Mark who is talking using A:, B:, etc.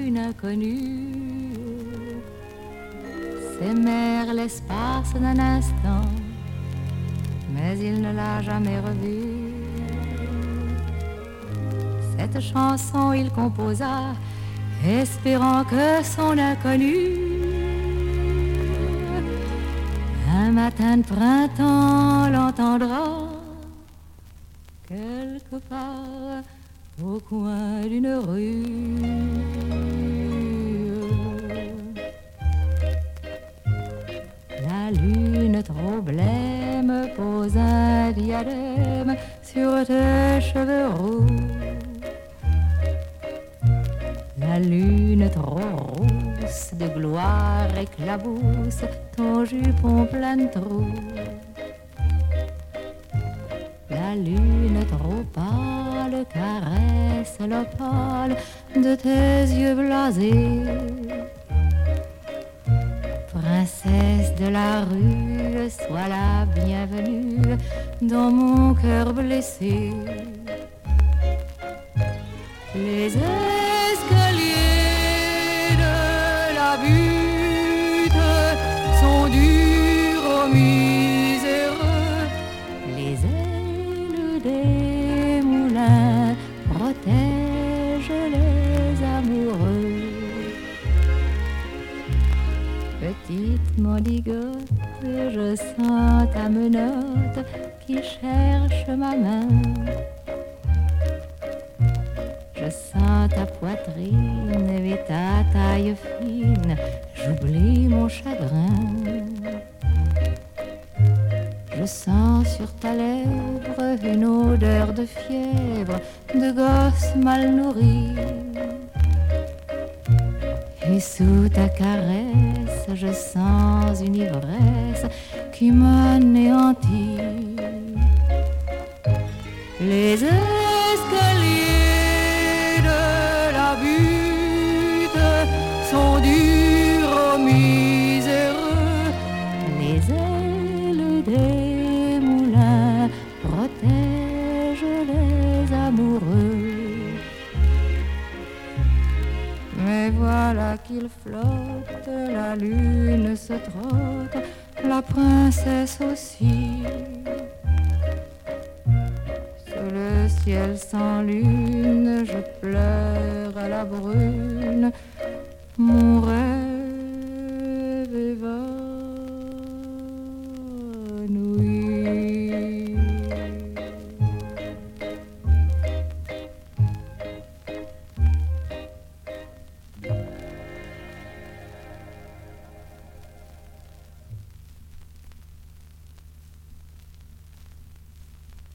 A: une inconnue s'aimèrent l'espace d'un instant, mais il ne l'a jamais revue. Cette chanson il composa, espérant que son inconnu un matin de printemps l'entendra quelque part au coin d'une rue. La lune trop blême pose un diadème sur tes cheveux roux. La lune trop rousse de gloire éclabousse ton jupon plein de trous. La lune trop pâle caresse l'opale de tes yeux blasés. Princesse de la rue, sois la bienvenue dans mon cœur blessé. Les escaliers de la butte sont durs aux miséreux. Les ailes des moulins protègent les amoureux. Petite mendigote, je sens ta menotte qui cherche ma main. Je sens ta poitrine et ta taille fine, j'oublie mon chagrin. Je sens sur ta lèvre une odeur de fièvre, de gosse mal nourri. Et sous ta caresse, je sens une ivresse qui m'anéantit. Les escaliers de la butte sont durs aux miséreux. Les ailes des moulins protègent les amoureux. Mais voilà qu'il flotte, la lune se trotte, la princesse aussi. Sous le ciel sans lune, je pleure à la brune, mon rêve